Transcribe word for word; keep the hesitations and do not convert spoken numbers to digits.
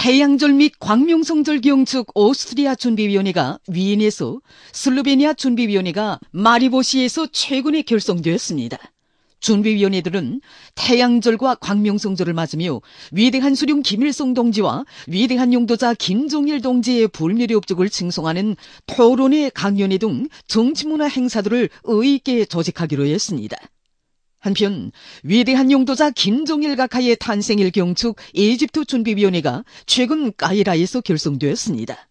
태양절 및 광명성절 경축 오스트리아 준비위원회가 위엔에서, 슬로베니아 준비위원회가 마리보시에서 최근에 결성되었습니다. 준비위원회들은 태양절과 광명성절을 맞으며 위대한 수령 김일성 동지와 위대한 용도자 김정일 동지의 불멸의 업적을 칭송하는 토론회, 강연회 등 정치문화 행사들을 의의 있게 조직하기로 했습니다. 한편 위대한 용도자 김정일 각하의 탄생일 경축 이집트 준비위원회가 최근 까이라에서 결성되었습니다.